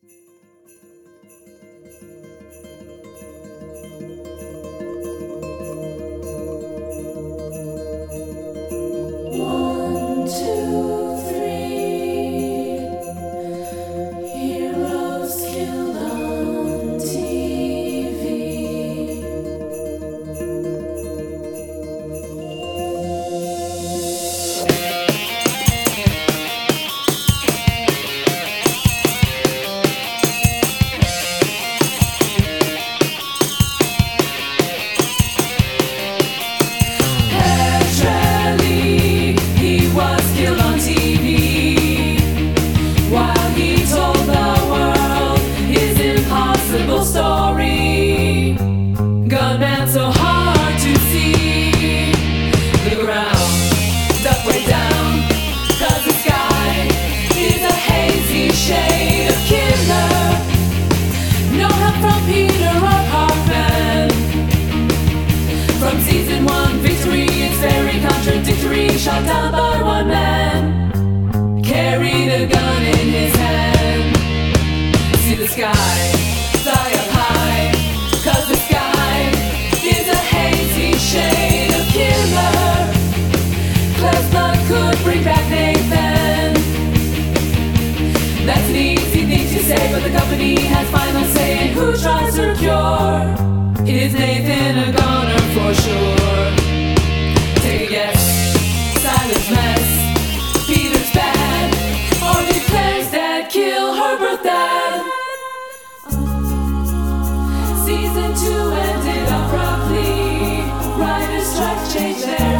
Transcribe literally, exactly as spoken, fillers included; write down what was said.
One, two, three. Heroes killed on T V. Naturally, he was killed on T V while he told the world his impossible story. Gunman so hard to see, the ground dug way down, 'cause the sky is a hazy shade of killer. No help from Peter or Kaufman. From season one, victory is very contradictory. Shot down by one man, carried a gun in his hand. See the sky, fly up high, 'cause the sky is a hazy shade of killer. Claire's blood could bring back Nathan. That's an easy thing to say, but the company has final say in who tries her cure. Is Nathan a goner for sure? Take a guess. Silence mess. Peter's bad, or did Claire's dad kill her birth dad? Season two ended abruptly. Writers' strike changed their